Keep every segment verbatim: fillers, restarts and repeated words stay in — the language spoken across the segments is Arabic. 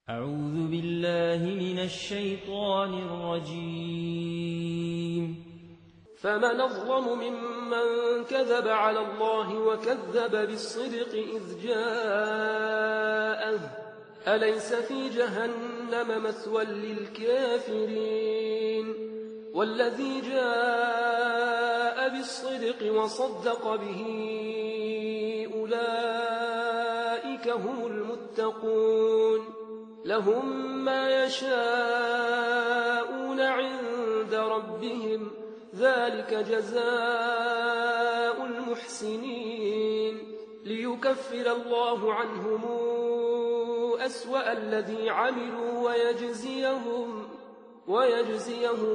أعوذ بالله من الشيطان الرجيم. فمن أظلم ممن كذب على الله وكذب بالصدق إذ جاءه أليس في جهنم مثوى للكافرين والذي جاء بالصدق وصدق به أولئك هم المتقون لهم ما يشاءون عند ربهم ذلك جزاء المحسنين ليكفر الله عنهم أسوأ الذي عملوا ويجزيهم ويجزيهم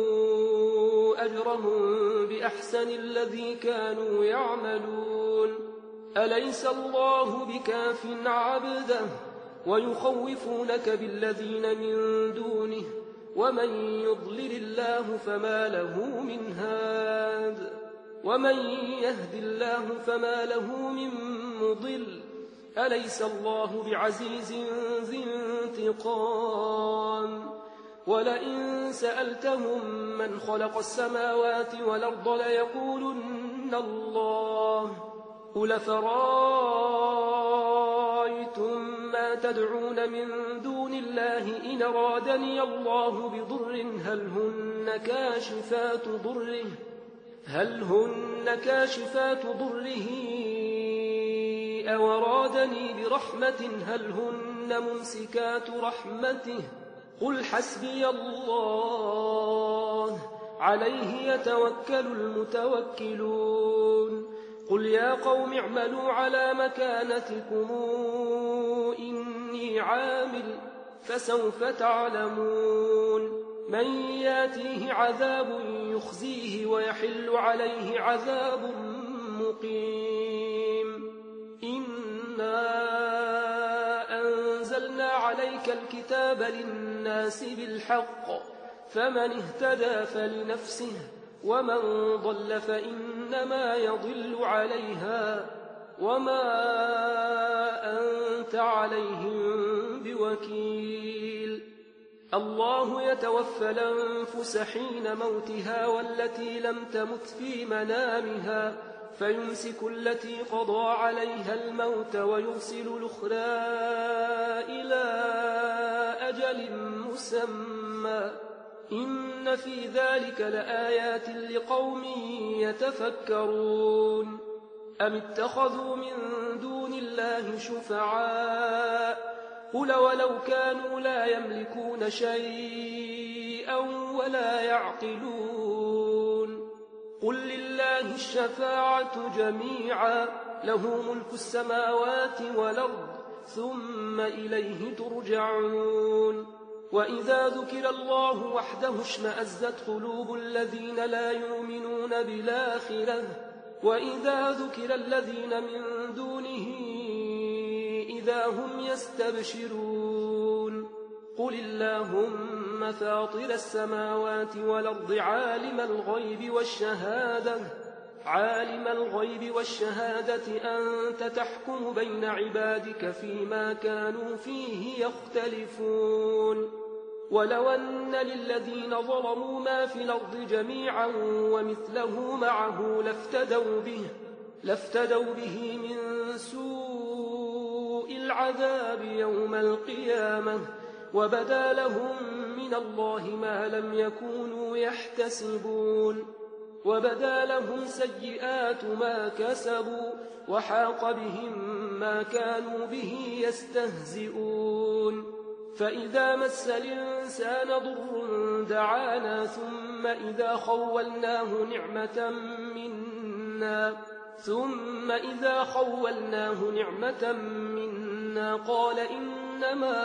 أجرهم بأحسن الذي كانوا يعملون أليس الله بكاف عبده ويخوفونك بالذين من دونه ومن يضلل الله فما له من هاد ومن يهد الله فما له من مضل أليس الله بعزيز ذي انتقام ولئن سألتهم من خلق السماوات والأرض ليقولن الله قل فرأيتم ما تدعون من دون الله إن أرادني الله بضر هل هن كاشفات ضره هل هن كاشفات ضره أو أرادني برحمة هل هن ممسكات رحمته قل حسبي الله عليه يتوكل المتوكلون قل يا قوم اعملوا على مكانتكم إني عامل فسوف تعلمون من ياتيه عذاب يخزيه ويحل عليه عذاب مقيم إنا أنزلنا عليك الكتاب للناس بالحق فمن اهتدى فلنفسه ومن ضل فإنما يضل عليها وما أنت عليهم بوكيل الله يتوفى الأنفس حين موتها والتي لم تمت في منامها فيمسك التي قضى عليها الموت ويرسل الأخرى إلى أجل مسمى إن في ذلك لآيات لقوم يتفكرون أم اتخذوا من دون الله شفعاء قل ولو كانوا لا يملكون شيئا ولا يعقلون قل لله الشفاعة جميعا له ملك السماوات والأرض ثم إليه ترجعون وإذا ذكر الله وحده اشمأزت قلوب الذين لا يؤمنون بالآخرة وإذا ذكر الذين من دونه إذا هم يستبشرون قل اللهم فاطر السماوات والأرض عالم الغيب والشهادة عالم الغيب والشهادة أنت تحكم بين عبادك فيما كانوا فيه يختلفون ولو أن للذين ظلموا ما في الأرض جميعا ومثله معه لافتدوا به لافتدوا به من سوء العذاب يوم القيامة وبدا لهم من الله ما لم يكونوا يحتسبون وبدا لهم سيئات ما كسبوا وحاق بهم ما كانوا به يستهزئون فإذا مس الإنسان ضر دعانا ثم إذا خولناه نعمة منا ثم إذا خولناه نعمة منا قال إنما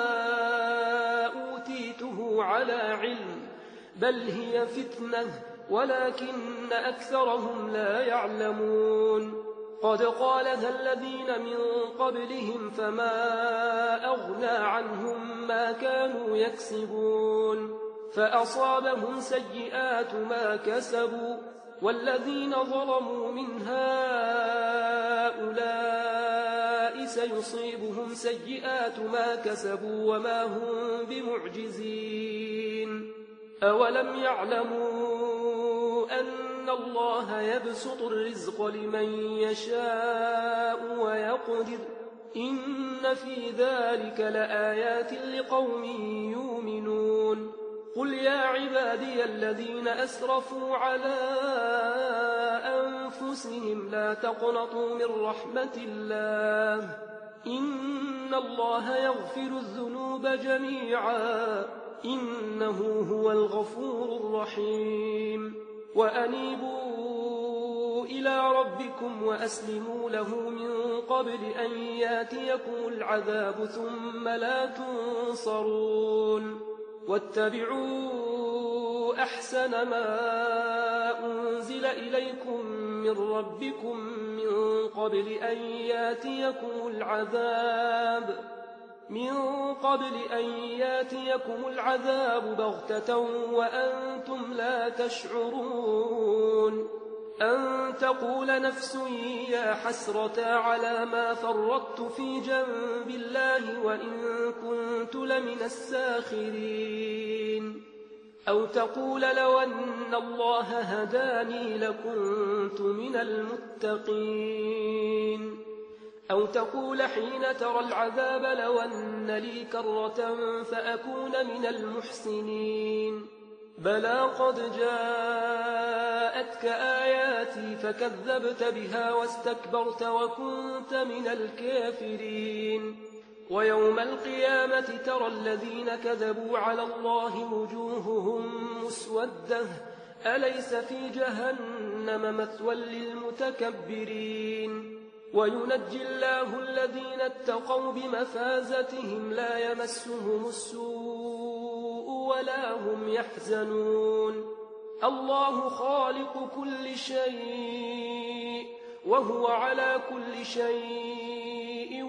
أوتيته على علم بل هي فتنة ولكن أكثرهم لا يعلمون قد قالها الذين من قبلهم فما أغنى عنهم ما كانوا يكسبون فأصابهم سيئات ما كسبوا والذين ظلموا من هؤلاء سيصيبهم سيئات ما كسبوا وما هم بمعجزين. أولم يعلموا أن الله يبسط الرزق لمن يشاء ويقدر إن في ذلك لآيات لقوم يؤمنون. قل يا عبادي الذين أسرفوا على أنفسهم لا تقنطوا من رحمة الله إن الله يغفر الذنوب جميعا إنه هو الغفور الرحيم. وأنيبوا إلى ربكم وأسلموا له من قبل أن ياتيكم العذاب ثم لا تنصرون. واتبعوا أحسن ما أنزل إليكم من ربكم من قبل أن ياتيكم العذاب من قبل أن ياتيكم العذاب بغتة وأنتم لا تشعرون. أن تقول نفس يا حسرة على ما فرطت في جنب الله وإن كنت لمن الساخرين. أو تقول لو أن الله هداني لكنت من المتقين. أو تقول حين ترى العذاب لو أن لي كرة فأكون من المحسنين. بلى قد جاءتك آياتي فكذبت بها واستكبرت وكنت من الكافرين. ويوم القيامة ترى الذين كذبوا على الله وجوههم مسودة أليس في جهنم مثوى للمتكبرين. وينجي الله الذين اتقوا بمفازتهم لا يمسهم السوء ولا هم يحزنون. الله خالق كل شيء وهو على كل شيء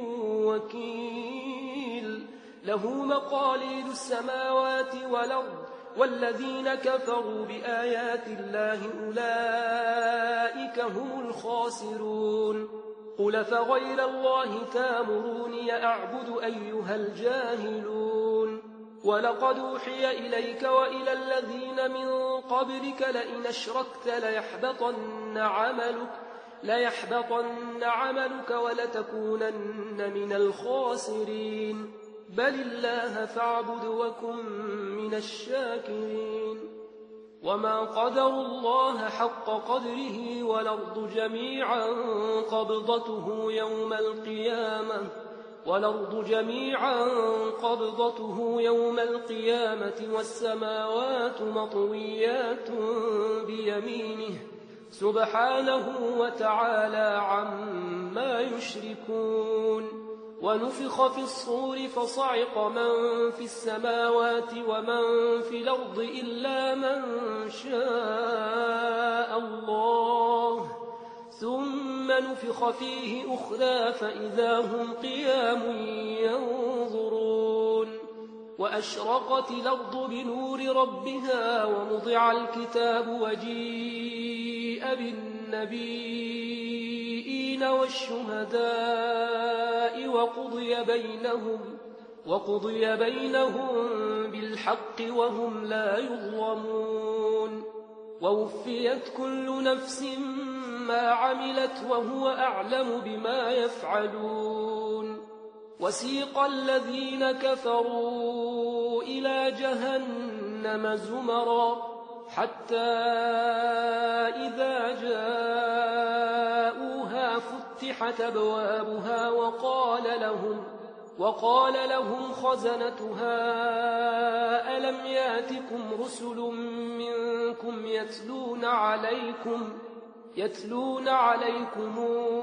وكيل. له مقاليد السماوات والأرض والذين كفروا بآيات الله أولئك هم الخاسرون. قل فغير الله تامروني أعبد أيها الجاهلون. ولقد أوحي إليك وإلى الذين من قبلك لئن أشركت ليحبطن عملك ليحبطن عملك ولتكونن من الخاسرين. بل الله فاعبد وكن من الشاكرين. وما قدروا الله حق قدره والأرض جميعا قبضته يوم القيامة والأرض جميعا قبضته يوم القيامة والسماوات مطويات بيمينه سبحانه وتعالى عما يشركون. ونفخ في الصور فصعق من في السماوات ومن في الأرض إلا من شاء الله ثم نفخ فيه أخرى فإذا هم قيام ينظرون. وأشرقت الأرض بنور ربها ووضع الكتاب وجيء بالنبيين والشهداء وقضي بينهم وقضي بينهم بالحق وهم لا يظلمون. ووفيت كل نفس ما عملت وهو أعلم بما يفعلون. وسيق الذين كفروا إلى جهنم زمرا حتى إذا جاءوها فتحت أبوابها وقال لهم وقال لهم خزنتها ألم ياتكم رسل منكم يتلون عليكم يتلون عليكم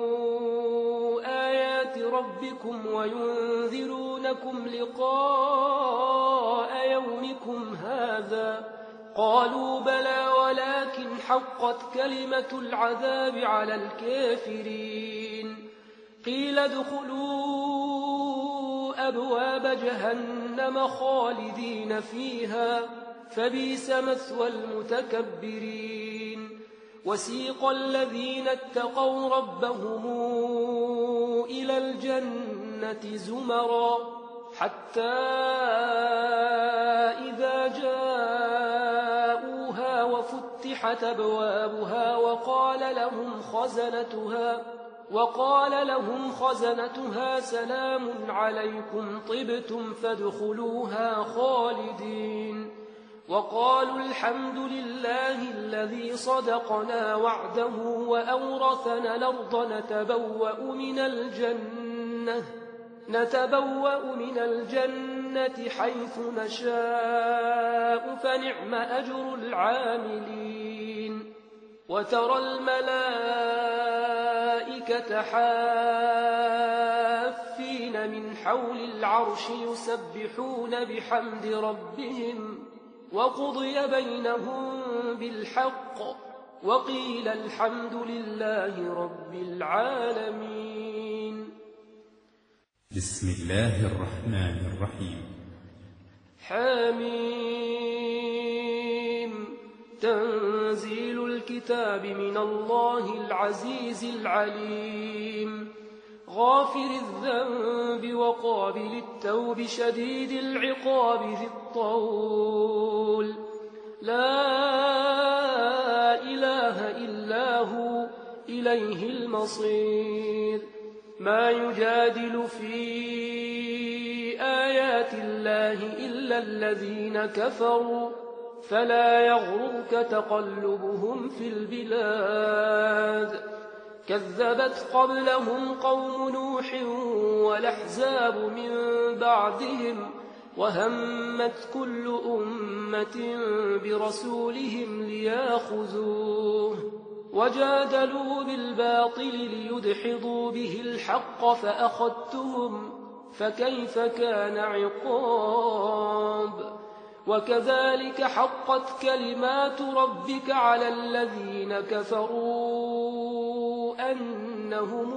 آيات ربكم وينذرونكم لقاء يومكم هذا قالوا بلى ولكن حقت كلمة العذاب على الكافرين. قيل ادخلوا أبواب جهنم خالدين فيها فبئس مثوى المتكبرين. وسيق الذين اتقوا ربهم إلى الجنة زمرا حتى إذا جاءوها وفتحت أبوابها وقال لهم خزنتها وقال لهم خزنتها سلام عليكم طبتم فادخلوها خالدين وقالوا الحمد لله الذي صدقنا وعده وأورثنا الأرض نتبوأ من الجنة نتبوأ من الجنة حيث نشاء فنعم أجر العاملين وترى الملائكة حافين من حول العرش يسبحون بحمد ربهم وقضي بينهم بالحق وقيل الحمد لله رب العالمين. بسم الله الرحمن الرحيم. حميم. تنزيل الكتاب من الله العزيز العليم غافر الذنب وقابل التوب شديد العقاب ذي الطول لا إله إلا هو إليه المصير. ما يجادل في آيات الله إلا الذين كفروا فلا يغرك تقلبهم في البلاد. كذبت قبلهم قوم نوح والأحزاب من بعدهم وهمت كل أمة برسولهم لياخذوه وجادلوا بالباطل ليدحضوا به الحق فأخذتهم فكيف كان عقاب. وكذلك حقت كلمات ربك على الذين كفروا أنهم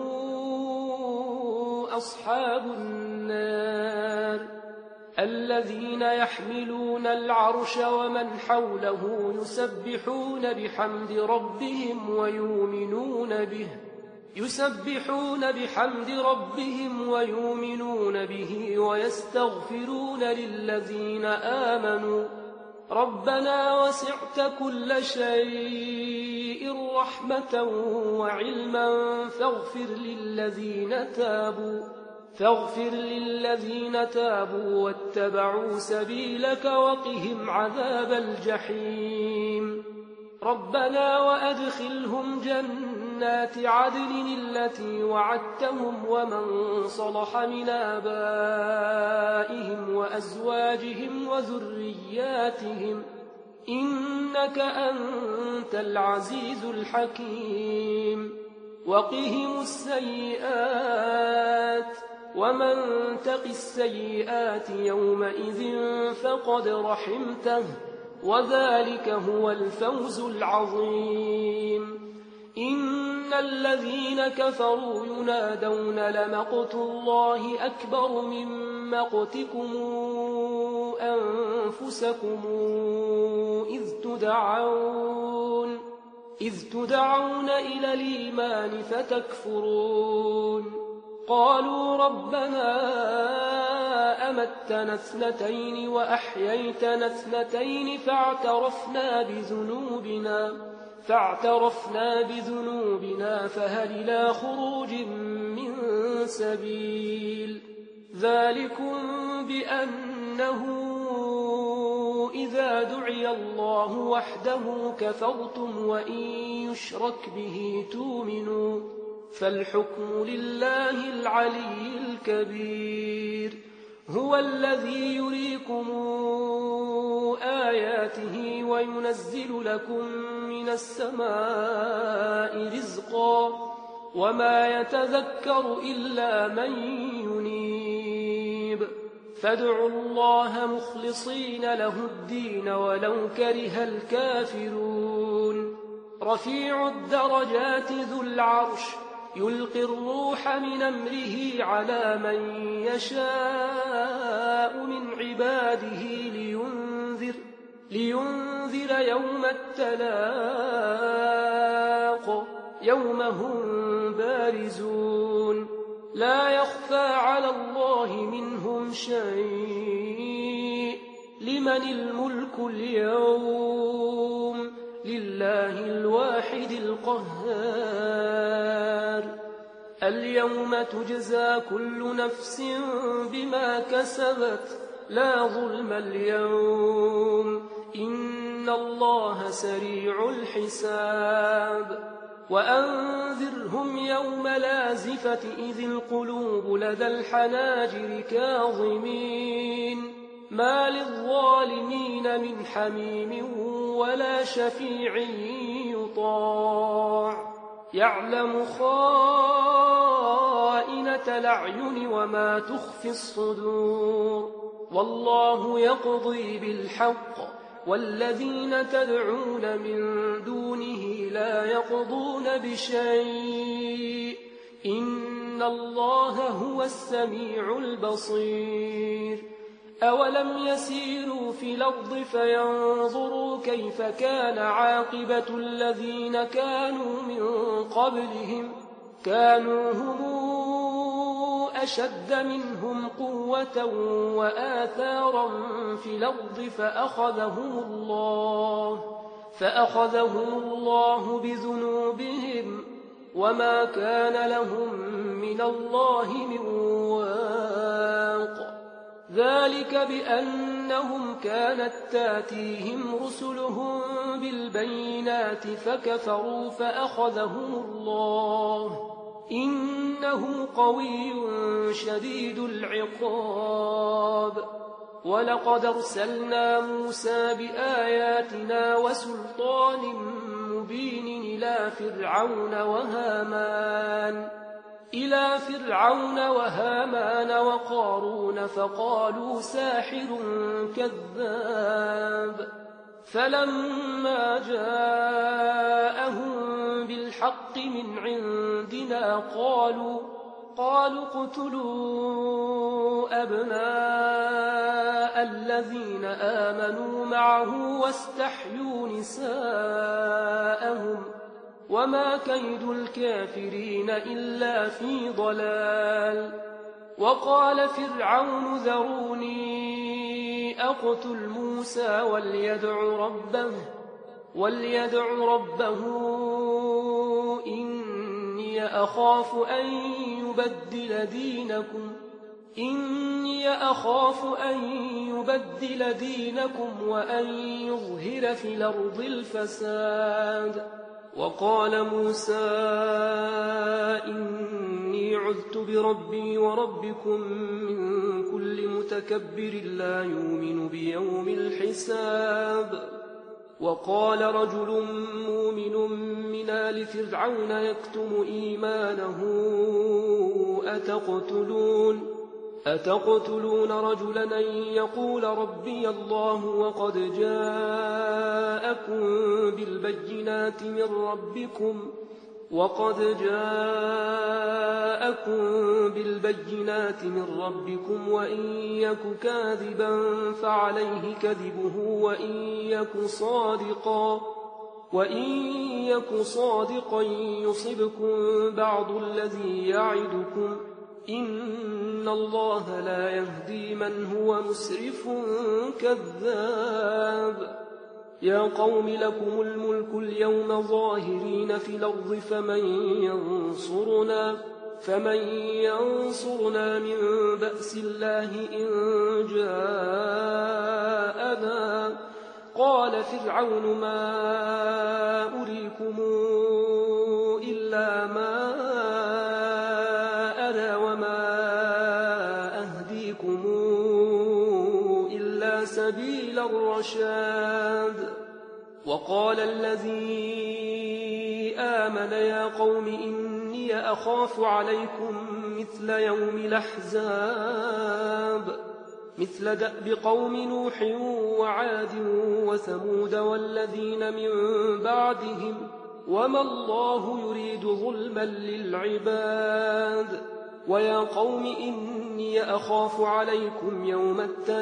أصحاب النار الذين يحملون العرش ومن حوله يسبحون بحمد ربهم ويؤمنون به يسبحون بحمد ربهم ويؤمنون به ويستغفرون للذين آمنوا ربنا وسعت كل شيء رحمة وعلما فاغفر للذين تابوا فاغفر للذين تابوا واتبعوا سبيلك وقهم عذاب الجحيم. ربنا وأدخلهم جنات عدن التي وعدتهم ومن صلح من آبائهم وأزواجهم وذرياتهم إنك أنت العزيز الحكيم. وقهم السيئات ومن تق السيئات يومئذ فقد رحمته وذلك هو الفوز العظيم. إن الذين كفروا ينادون لمقت الله أكبر من مقتكم أنفسكم إذ تدعون إذ تدعون إلى الإيمان فتكفرون. قالوا ربنا أمتنا اثنتين وأحييتنا اثنتين فاعترفنا بذنوبنا فاعترفنا بذنوبنا فهل إلى خروج من سبيل. ذلكم بأنه إذا دعي الله وحده كفرتم وإن يشرك به تؤمنوا فالحكم لله العلي الكبير. هو الذي يريكم آياته وينزل لكم من السماء رزقا وما يتذكر إلا من ينيب. فادعوا الله مخلصين له الدين ولو كره الكافرون. رفيع الدرجات ذو العرش يلقي الروح من أمره على من يشاء من عباده لينذر, لينذر يوم التلاق يوم هم بارزون لا يخفى على الله منهم شيء. لمن الملك اليوم؟ لله الواحد القهار. اليوم تجزى كل نفس بما كسبت لا ظلم اليوم إن الله سريع الحساب. وأنذرهم يوم لازفة إذ القلوب لدى الحناجر كاظمين ما للظالمين من حميم ولا شفيع يطاع يعلم خائنة الأعين وما تخفي الصدور والله يقضي بالحق والذين تدعون من دونه لا يقضون بشيء إن الله هو السميع البصير. أولم يسيروا في الأرض فينظروا كيف كان عاقبة الذين كانوا من قبلهم كانوا هم أشد منهم قوة وآثارا في الأرض فأخذهم الله فأخذهم الله بذنوبهم وما كان لهم من الله من واق. ذلك بأنهم كانت تاتيهم رسلهم بالبينات فكفروا فأخذهم الله إنه قوي شديد العقاب. ولقد أرسلنا موسى بآياتنا وسلطان مبين إلى فرعون وهامان إلى فرعون وهامان وقارون فقالوا ساحر كذاب. فلما جاءهم بالحق من عندنا قالوا قالوا اقتلوا أبناء الذين آمنوا معه واستحيوا نساءهم وما كيد الكافرين إلا في ضلال. وقال فرعون ذروني أقتل موسى وليدع ربه وليدع ربه إني أخاف أن يبدل دينكم إني أخاف أن يبدل دينكم وأن يظهر في الأرض الفساد. وقال موسى إني عذت بربي وربكم من كل متكبر لا يؤمن بيوم الحساب. وقال رجل مؤمن من آل فرعون يكتم إيمانه أتقتلون أتقتلون رجلا أن يقول ربي الله وقد جاءكم بالبينات من ربكم وقد جاءكم بالبينات من ربكم وإن يك كاذبا فعليه كذبه وإن يك صادقا وإن يك صادقا يصبكم بعض الذي يعدكم إن الله لا يهدي من هو مسرف كذاب. يا قوم لكم الملك اليوم ظاهرين في الأرض فمن ينصرنا فمن ينصرنا من بأس الله إن جاءنا. قال فرعون ما أريكم إلا ما أرى وما أهديكم إلا سبيل الرشاد. وقال الذي آمن يا قوم إني أخاف عليكم مثل يوم الأحزاب مثل دأب قوم نوح وعاد وثمود والذين من بعدهم وما الله يريد ظلما للعباد. ويا قوم إني أخاف عليكم يوم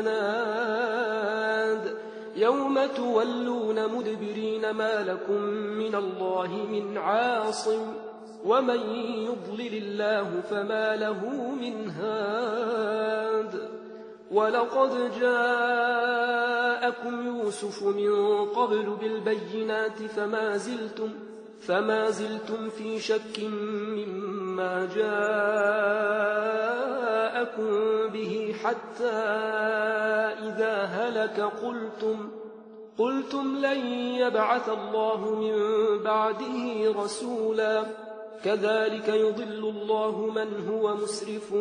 التناد يوم تولون مدبرين ما لكم من الله من عاصم ومن يضلل الله فما له من هاد ولقد جاءكم يوسف من قبل بالبينات فما زلتم فما زلتم في شك مما جاءكم به حتى إذا هلك قلتم قلتم لن يبعث الله من بعده رسولا كذلك يضل الله من هو مسرف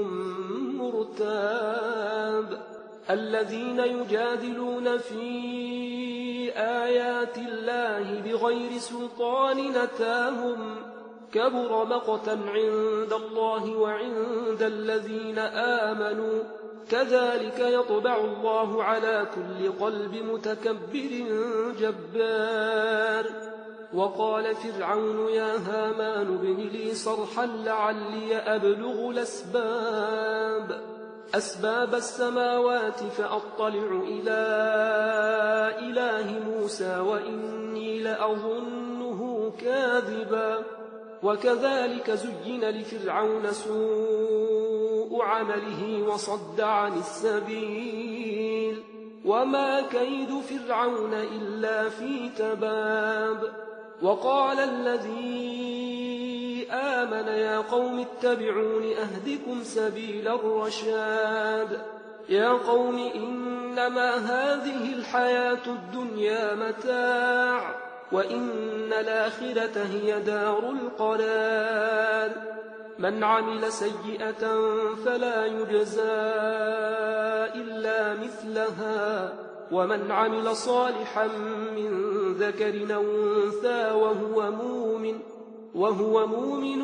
مرتاب الذين يجادلون في آيات الله بغير سلطان أتاهم كبر مقتا عند الله وعند الذين آمنوا كذلك يطبع الله على كل قلب متكبر جبار وقال فرعون يا هامان ابن لي صرحا لعلي أبلغ الأسباب أسباب السماوات فأطلع إلى إله موسى وإني لأظنه كاذبا وكذلك زين لفرعون سوء عمله وصد عن السبيل وما كيد فرعون إلا في تباب وقال الذي آمن يا قوم اتبعون أهدكم سبيل الرشاد يا قوم إنما هذه الحياة الدنيا متاع وإن الآخرة هي دار القرار من عمل سيئة فلا يجزى إلا مثلها ومن عمل صالحا من ذكر أو أنثى وهو مؤمن وهو مؤمن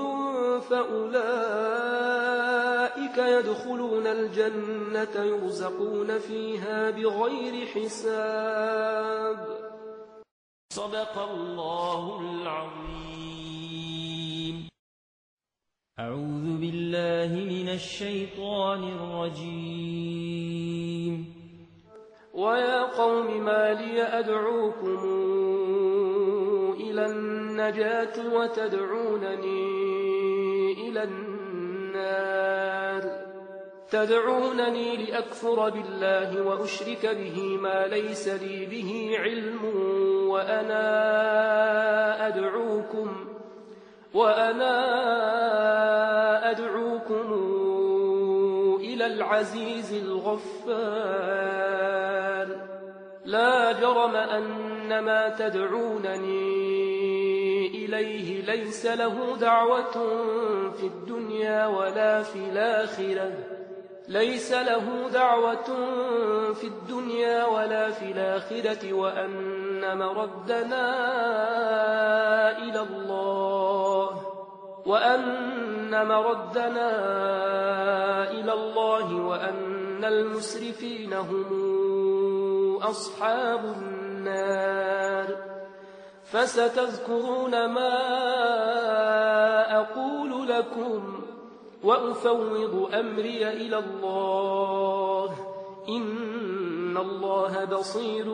فأولئك يدخلون الجنة يرزقون فيها بغير حساب صدق الله العظيم. أعوذ بالله من الشيطان الرجيم. ويا قوم ما لي أدعوكم إلى النجاة وتدعونني إلى النار تدعونني لأكفر بالله وأشرك به ما ليس لي به علم وأنا أدعوكم وأنا أدعوكم إلى العزيز الغفار لا جرم أن ما تدعونني إليه ليس له دعوة في الدنيا ولا في الآخرة ليس له دعوة في الدنيا ولا في الآخرة وأن مردنا إلى الله وأن مردنا إلى الله وأن المسرفين هم أصحاب النار فستذكرون ما أقول لكم وأفوض أمري إلى الله إن الله بصير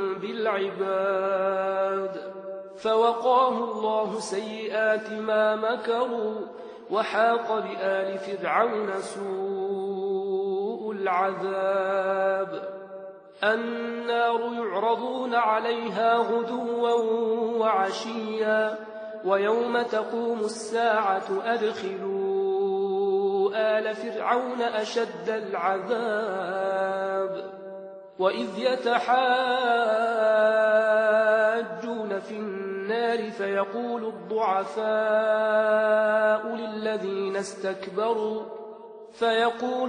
بالعباد فوقاه الله سيئات ما مكروا وحاق بآل فرعون سوء العذاب النار يعرضون عليها غدوا وعشيا ويوم تقوم الساعة أدخلوا آل فرعون أشد العذاب وإذ يتحاجون في النار فيقول الضعفاء للذين استكبروا فيقول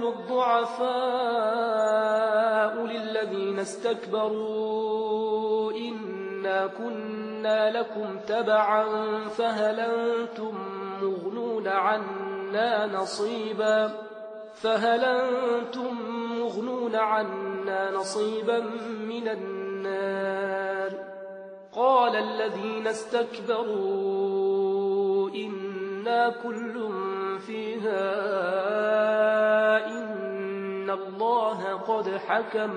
الضعفاء للذين استكبروا إنا كنا لكم تبعا فهل أنتم مغنون عنا نصيبا فهل أنتم مغنون عنا نصيبا من النار قال الذين استكبروا إنا كل فيها إن الله قد حكم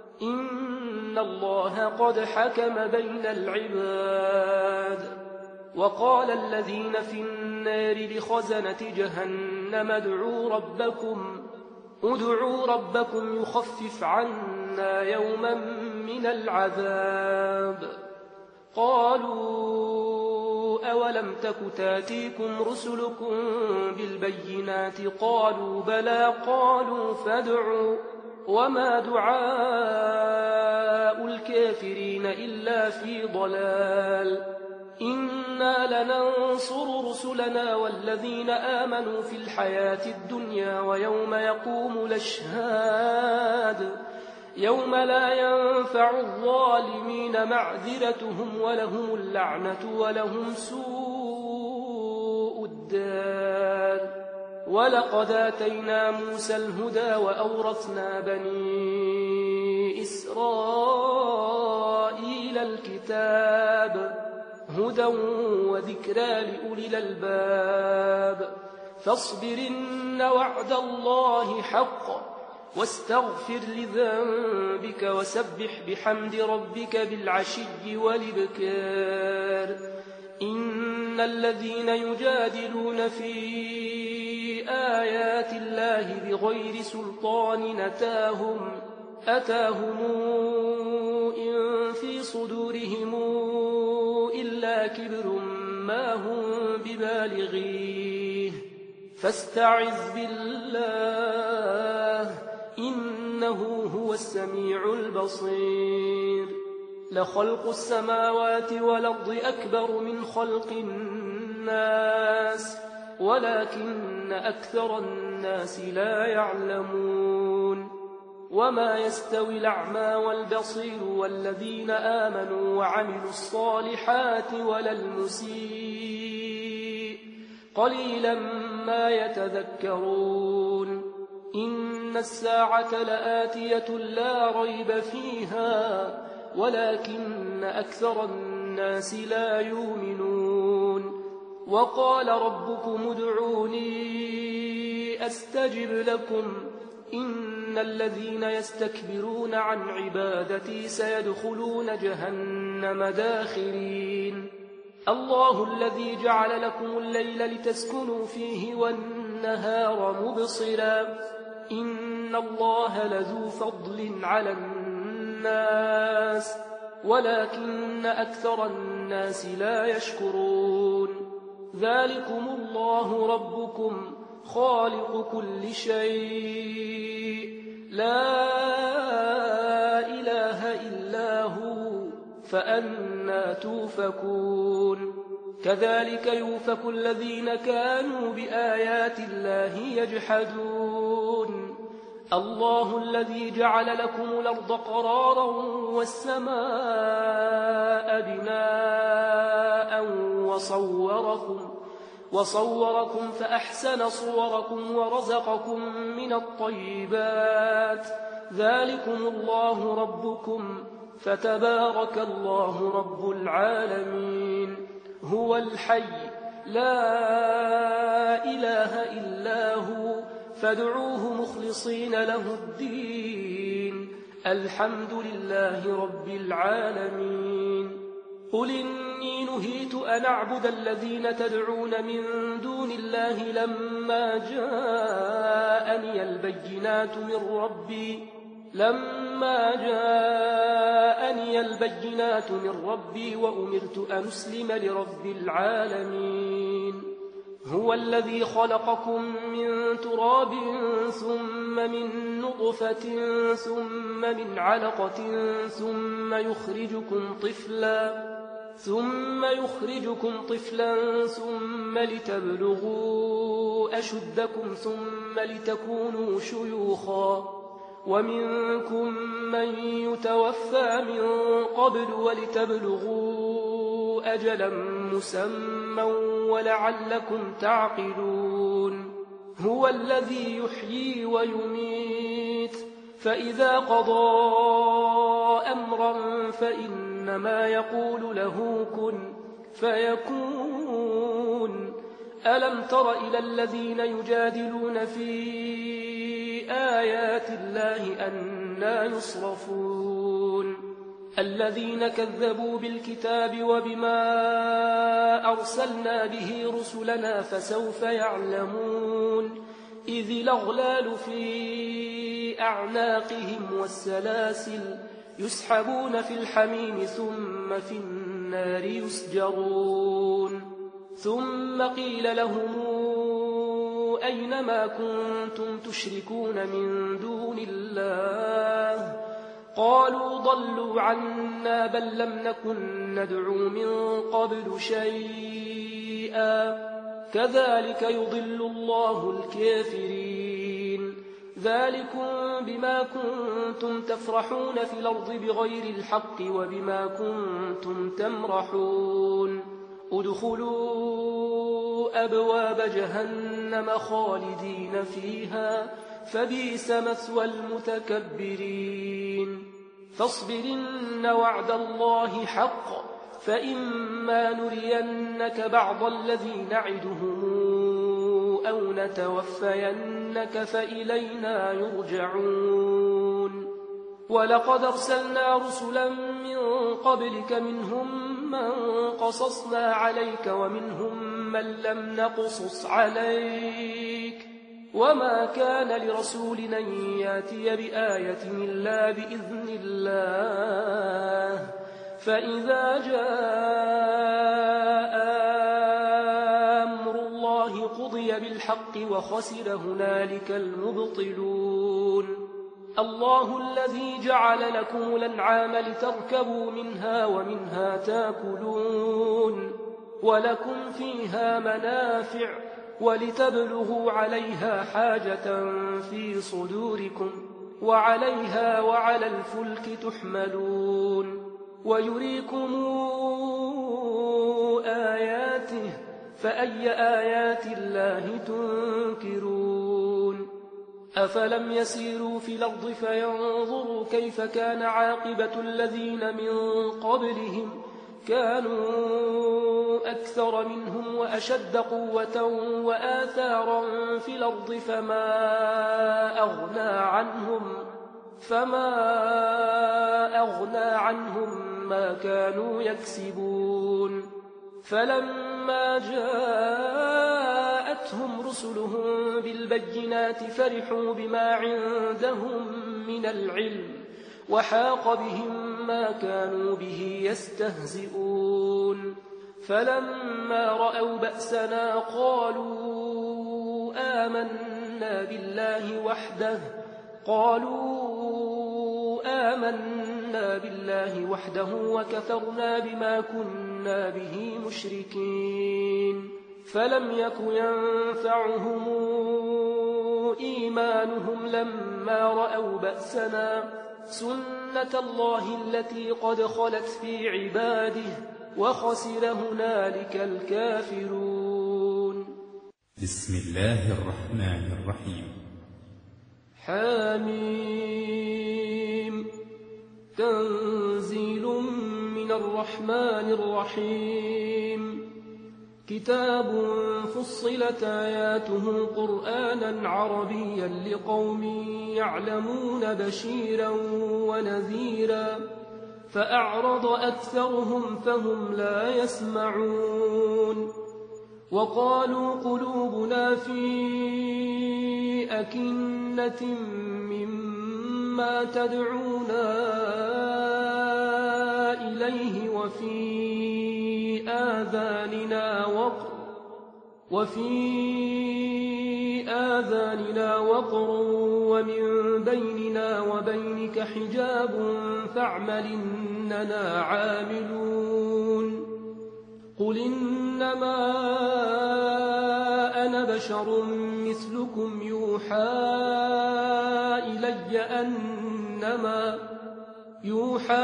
إن الله قد حكم بين العباد وقال الذين في النار لخزنة جهنم ادعوا ربكم ادعوا ربكم يخفف عنا يوما من العذاب قالوا أولم تك تاتيكم رسلكم بالبينات قالوا بلى قالوا فادعوا وما دعاء الكافرين إلا في ضلال إنا لننصر رسلنا والذين آمنوا في الحياة الدنيا ويوم يقوم الأشهاد يوم لا ينفع الظالمين معذرتهم ولهم اللعنة ولهم سوء الدار ولقد آتينا موسى الهدى وأورثنا بني إسرائيل الكتاب هدى وذكرى لأولي الألباب فاصبر إن وعد الله حق واستغفر لذنبك وسبح بحمد ربك بالعشي والإبكار إن الذين يجادلون في آيات الله بغير سلطان أتاهم أتاهم إن في صدورهم إلا كبر ما هم ببالغيه فاستعذ بالله إنه هو السميع البصير لخلق السماوات والأرض أكبر من خلق الناس ولكن أكثر الناس لا يعلمون وما يستوي الأعمى والبصير والذين آمنوا وعملوا الصالحات ولا المسيء قليلا ما يتذكرون إن الساعة لآتية لا ريب فيها ولكن أكثر الناس لا يؤمنون وقال ربكم ادعوني أستجب لكم إن الذين يستكبرون عن عبادتي سيدخلون جهنم داخرين الله الذي جعل لكم الليل لتسكنوا فيه والنهار مبصرا إن الله لذو فضل على الناس ولكن أكثر الناس لا يشكرون ذلكم الله ربكم خالق كل شيء لا إله إلا هو فأنى توفكون كذلك يوفك الذين كانوا بآيات الله يجحدون الله الذي جعل لكم الأرض قرارا والسماء بناء وصوركم وصوركم فأحسن صوركم ورزقكم من الطيبات ذلكم الله ربكم فتبارك الله رب العالمين هو الحي لا إله إلا هو فادعوه مخلصين له الدين الحمد لله رب العالمين قل إني نهيت أن أعبد الذين تدعون من دون الله لما جاءني البينات من ربي لما جاءني البينات من ربي وأمرت أن أسلم لرب العالمين هو الذي خلقكم من تراب ثم من نطفة ثم من علقة ثم يخرجكم طفلا ثم يخرجكم طفلا ثم لتبلغوا أشدكم ثم لتكونوا شيوخا ومنكم من يتوفى من قبل ولتبلغوا أجلا مسمى ولعلكم تعقلون هو الذي يحيي ويميت فإذا قضى أمرا فإنما يقول له كن فيكون ألم تر إلى الذين يجادلون في آيات الله أنى يصرفون الذين كذبوا بالكتاب وبما أرسلنا به رسلنا فسوف يعلمون إذ الأغلال في أعناقهم والسلاسل يسحبون في الحميم ثم في النار يسجرون ثم قيل لهم أين ما كنتم تشركون من دون الله قالوا ضلوا عنا بل لم نكن ندعو من قبل شيئا كذلك يضل الله الكافرين ذلكم بما كنتم تفرحون في الأرض بغير الحق وبما كنتم تمرحون ادخلوا أبواب جهنم خالدين فيها فبئس مثوى المتكبرين فاصبرن وعد الله حق فإما نرينك بعض الذي نعدهم أو نتوفينك فإلينا يرجعون ولقد أرسلنا رسلا من قبلك منهم من قصصنا عليك ومنهم من لم نقصص عليك وما كان لرسول أن ياتي بآية إلا بإذن الله فإذا جاء أمر الله قضي بالحق وخسر هنالك المبطلون الله الذي جعل لكم الأنعام لتركبوا منها ومنها تاكلون ولكم فيها منافع ولتبلغوا عليها حاجة في صدوركم وعليها وعلى الفلك تحملون ويريكم آياته فأي آيات الله تنكرون أفلم يسيروا في الأرض فينظروا كيف كان عاقبة الذين من قبلهم كانوا أكثر منهم وأشد قوة وآثارا في الأرض فما أغنى عنهم فما أغنى عنهم ما كانوا يكسبون فلما جاءتهم رسلهم بالبينات فرحوا بما عندهم من العلم وحاق بهم ما كانوا به يستهزئون فلما رأوا بأسنا قالوا آمنا بالله وحده قالوا آمنا بالله وحده وكفرنا بما كنا به مشركين فلم يك ينفعهم إيمانهم لما رأوا بأسنا سنة الله التي قد خلت في عباده وخسر هنالك الكافرون بسم الله الرحمن الرحيم حميم تنزيل من الرحمن الرحيم كتاب فصلت آياته قرآنا عربيا لقوم يعلمون بشيرا ونذيرا فأعرض أكثرهم فهم لا يسمعون وقالوا قلوبنا في أكنة مما تدعونا إليه وفي آذاننا وقر وفي آذاننا وقر ومن بيننا وبينك حجاب فاعمل إننا عاملون قل إنما أنا بشر مثلكم يوحى إلي أنما يوحى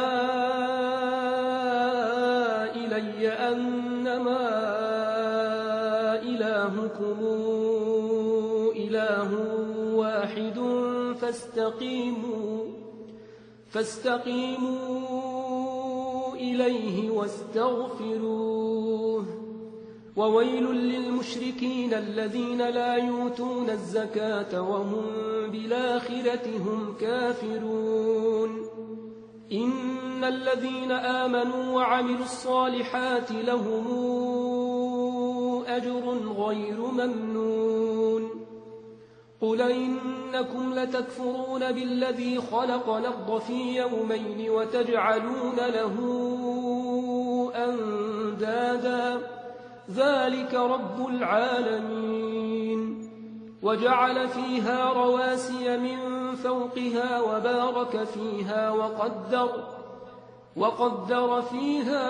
إلي أنما إلهكم إله واحد فاستقيموا فاستقيموا إليه واستغفروه وويل للمشركين الذين لا يؤتون الزكاة وهم بالآخرة هم كافرون إن الذين آمنوا وعملوا الصالحات لهم أجر غير ممنون قل إنكم لتكفرون بالذي خلق الأرض في يومين وتجعلون له أندادا ذلك رب العالمين وجعل فيها رواسي من فوقها وبارك فيها وقدر وقدر فيها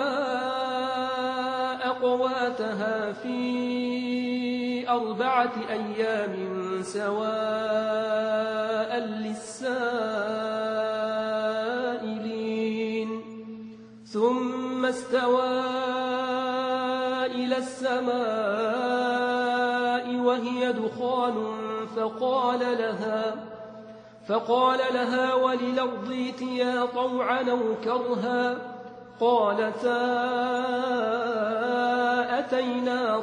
أقواتها في أربعة أيام سواء للسائلين ثم استوى إلى السماء وهي دخان فقال لها فقال لها وللأرض ائتيا طوعا أو كرها قالتا أتينا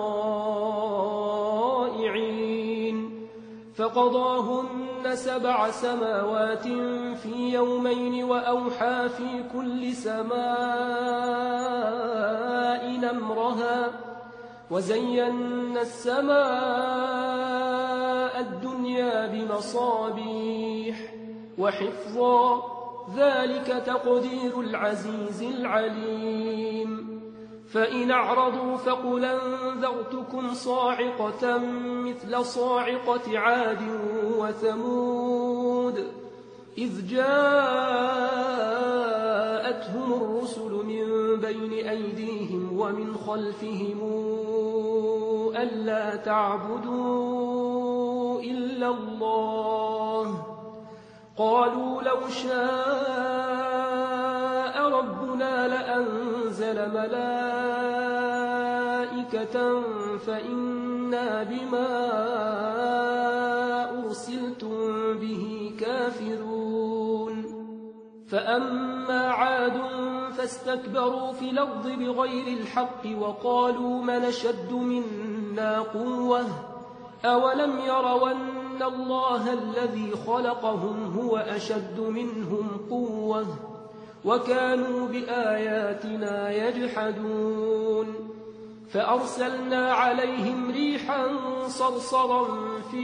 طائعين فقضاهن سبع سماوات في يومين وأوحى في كل سماء أمرها وزينا السماء الدنيا بمصابيح وحفظا ذلك تقدير العزيز العليم فإن أعرضوا فقل أنذرتكم صاعقة مثل صاعقة عاد وثمود إذ جاءتهم الرسل من بين أيديهم ومن خلفهم ألا تعبدوا إلا الله قالوا لو شاء ربنا لأنزل ملائكة فإنا بما أرسلتم به كافرون فأما عاد فاستكبروا في الأرض بغير الحق وقالوا من أشد منا قوة أولم يروا أن الله الذي خلقهم هو أشد منهم قوة وكانوا بآياتنا يجحدون فأرسلنا عليهم ريحا صرصرا في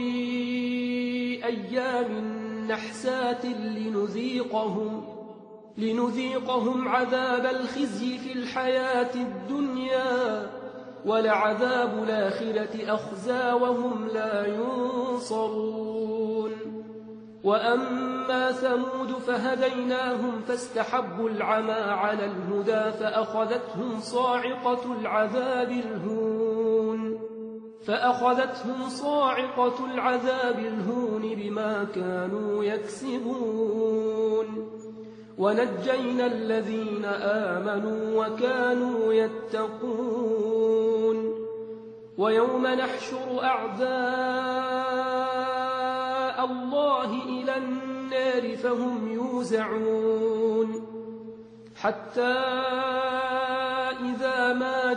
أيام نحسات لنذيقهم لنذيقهم عذاب الخزي في الحياة الدنيا ولعذاب الآخرة أخزى وهم لا ينصرون وأما ثمود فهديناهم فاستحبوا العمى على الهدى فأخذتهم صاعقة العذاب الهون فأخذتهم صاعقة العذاب الهون بما كانوا يكسبون ونجينا الذين آمنوا وكانوا يتقون ويوم نحشر أعداء الله إلى النار فهم يوزعون حتى إذا ما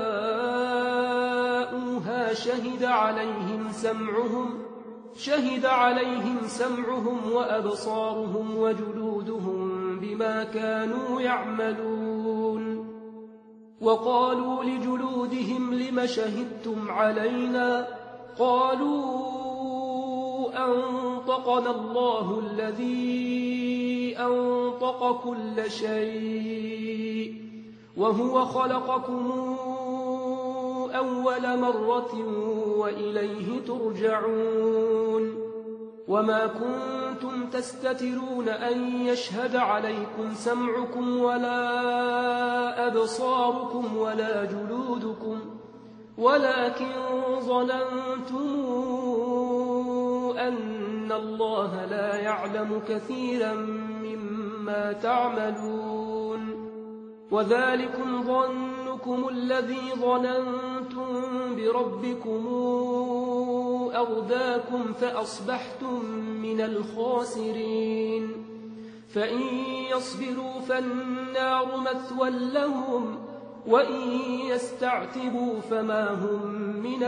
جاءوها شهد عليهم سمعهم شهد عليهم سمعهم وأبصارهم وجلودهم بما كانوا يعملون وقالوا لجلودهم لم شهدتم علينا قالوا أنطقنا الله الذي أنطق كل شيء وهو خلقكم أول مرة وإليه ترجعون وما كنتم تستترون أن يشهد عليكم سمعكم ولا أبصاركم ولا جلودكم ولكن ظننتم أن الله لا يعلم كثيرا مما تعملون وذلكم ظنكم الذي ظننتم بربكم أرداكم فأصبحتم من الخاسرين فإن يصبروا فالنار مثوى لهم وإن يستعتبوا فما هم من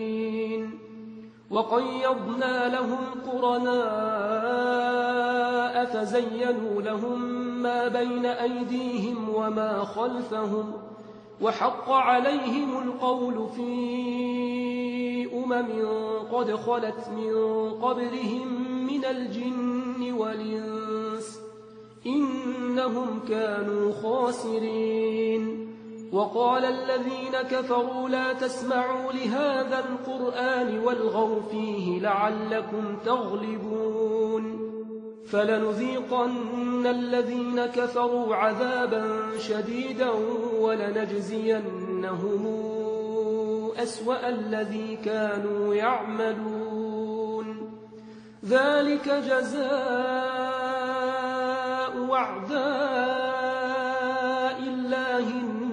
المعتبين وقيضنا لهم قرناء جاء فزينوا لهم ما بين أيديهم وما خلفهم وحق عليهم القول في أمم قد خلت من قبلهم من الجن والإنس إنهم كانوا خاسرين. وقال الذين كفروا لا تسمعوا لهذا القرآن والغوا فيه لعلكم تغلبون فلنذيقن الذين كفروا عذابا شديدا ولنجزينهم أسوأ الذي كانوا يعملون ذلك جزاء أعداء الله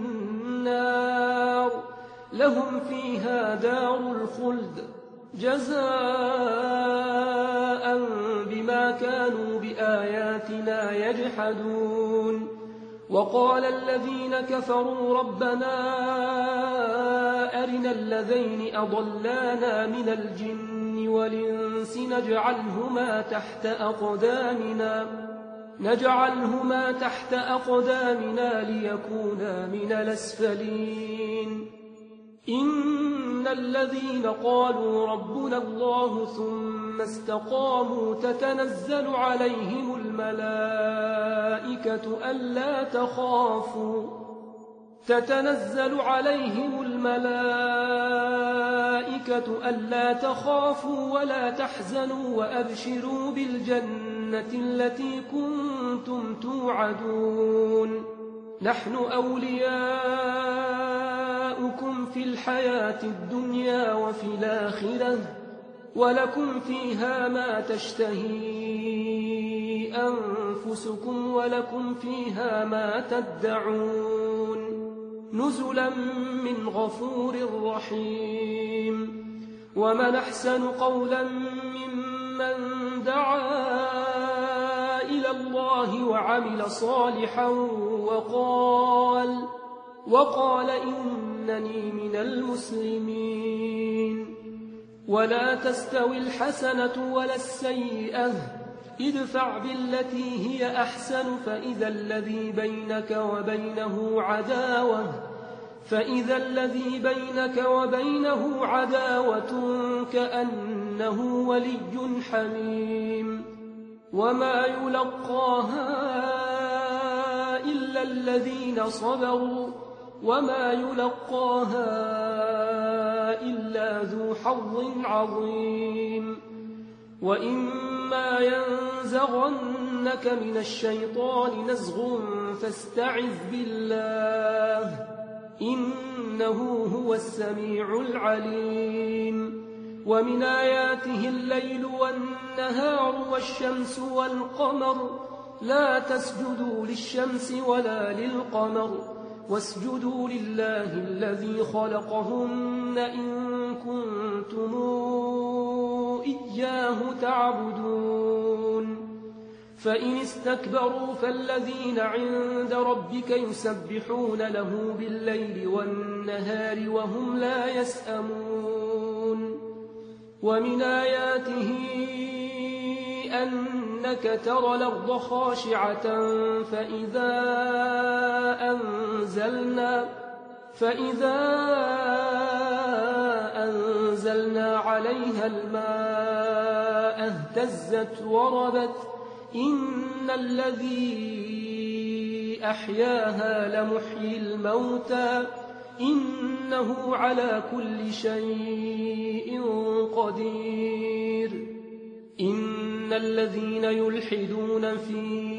النار لهم فيها دار الخلد جزاء بما كانوا بآياتنا يجحدون. وقال الذين كفروا ربنا أرنا الذين أضلانا من الجن والإنس نجعلهما تحت أقدامنا نجعلهما تحت أقدامنا ليكونا من الأسفلين. إن الذين قالوا ربنا الله ثم استقاموا تتنزل عليهم الملائكة ألا تخافوا تتنزل عليهم الملائكة ألا تخافوا ولا تحزنوا وأبشروا بالجنة التي كنتم توعدون نحن أولياؤكم في الحياة الدنيا وفي الآخرة ولكم فيها ما تشتهي أنفسكم ولكم فيها ما تدعون نزلا من غفور رحيم. ومن أحسن قولا ممن دعا إلى الله وعمل صالحا وقال وقال إنني من المسلمين. ولا تستوي الحسنة ولا السيئة ادفع بالتي هي أحسن فإذا الذي بينك وبينه عداوة فإذا الذي بينك وبينه عداوة كأنه ولي حميم. وما يلقاها إلا الذين صبروا وما يلقاها إلا ذو حظ عظيم. وإما ينزغنك من الشيطان نزغ فاستعذ بالله إنه هو السميع العليم. ومن آياته الليل والنهار والشمس والقمر لا تسجدوا للشمس ولا للقمر واسجدوا لله الذي خلقهن إن كنتم إياه تعبدون. فإن استكبروا فالذين عند ربك يسبحون له بالليل والنهار وهم لا يسأمون. ومن آياته أنك ترى الأرض خاشعة فإذا أنزلنا فإذا أنزلنا عليها الماء اهتزت وربت إن الذي أحياها لمحيي الموتى إنه على كل شيء قدير. إن الذين يلحدون في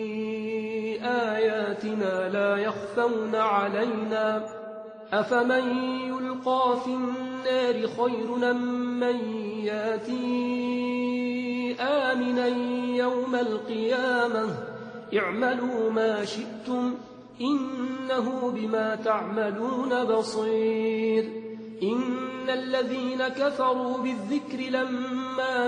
آياتنا لا يخفون علينا أفمن يلقى في النار خير من ياتي آمنا يوم القيامة اعملوا ما شئتم إنه بما تعملون بصير. إن الذين كفروا بالذكر لما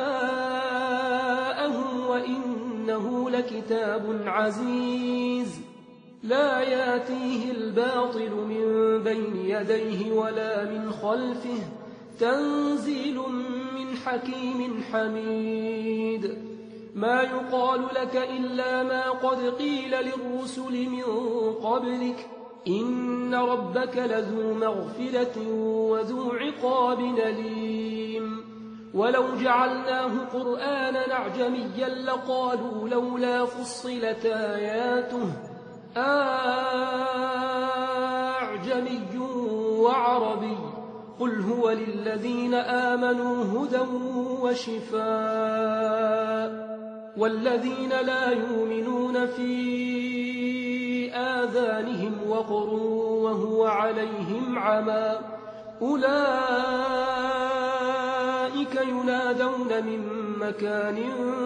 جاءهم وإنه لكتاب عزيز لا ياتيه الباطل من بين يديه ولا من خلفه تنزيل من حكيم حميد. ما يقال لك إلا ما قد قيل للرسل من قبلك إن ربك لذو مغفرة وذو عقاب أليم ولو جعلناه قرآنا أعجميا لقالوا لولا فصلت آياته أعجمي وعربي قل هو للذين آمنوا هدى وشفاء والذين لا يؤمنون في آذانهم وقر وهو عليهم عمى أولئك ينادون من مكان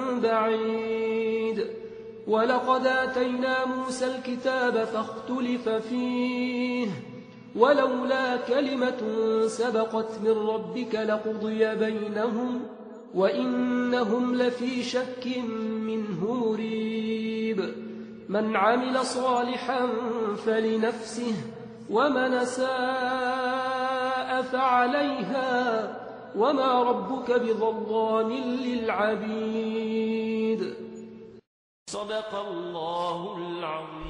بعيد ولقد آتينا موسى الكتاب فاختلف فيه ولولا كلمة سبقت من ربك لقضي بينهم وإنهم لفي شك منه مريب من عمل صالحا فلنفسه ومن ساء فعليها وما ربك بظلام للعبيد. صدق الله العظيم.